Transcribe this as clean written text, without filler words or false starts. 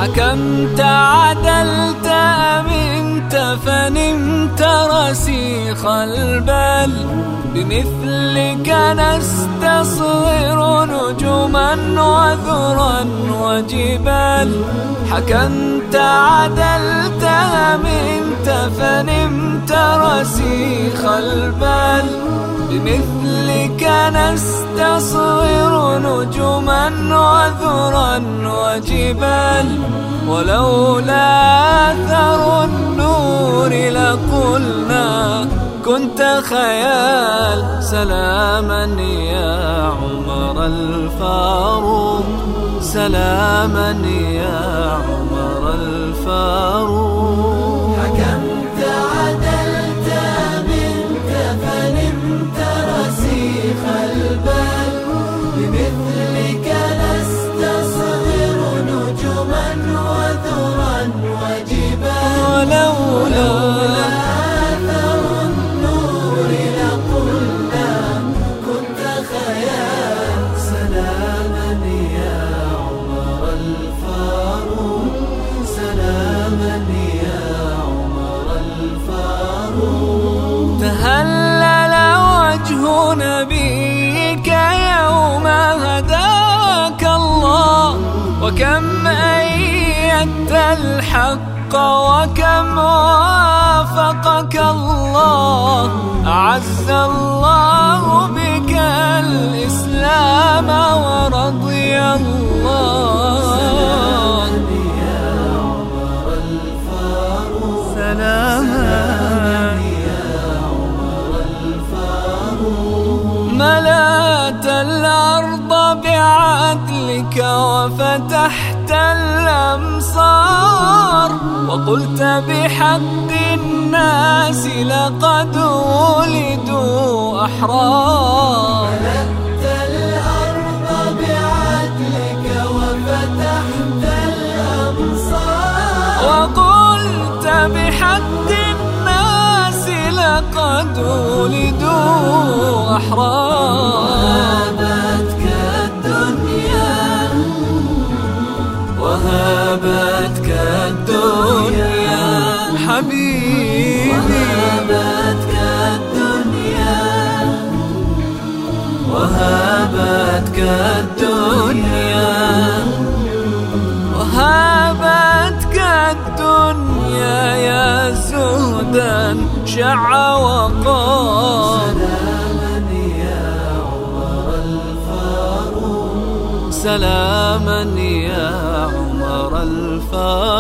حكمت عدلت أمنت فنمت رسيخ البال، بمثلك نستصغر نجما وذرا وجبال. حكمت عدلت أمنت فنمت رسيخ البال، بمثلك نستصغر نجما وذرا وجبال. ولولا أثر النور لقلنا كنت خيال. سلاما يا عمر الفاروق، سلاما يا عمر الفاروق. حكمت عدلت أمنت فنمت رسيخ البال، بمثلك نستصغر نجما وذرا وجبال. ولولا أثر النور لقلنا كنت خيال. سلاما يا عمر الفاروق، سلاما يا عمر الفاروق. تهلل وجه نبيك يوم هداك الله، وكم أيدت الحق وكم وافقك الله. أعز الله بك الإسلام ورضي الله. يا عمر الفاروق، سلاما يا عمر الفاروق. ملأت الأرض بعدلك وفتحت الأمصار، وقلت بحق الناس لقد ولدوا أحرار. ملأت الأرض بعدلك وفتحت الأمصار، وقلت بحق الناس لقد ولدوا أحرار. وهابتك الدنيا، وهابتك الدنيا حبيبي. وهابتك الدنيا، وهابتك الدنيا، وهابتك الدنيا يا زهدا شع وقار. سلاما يا عمر الفاروق، سلاما يا عمر الفاروق.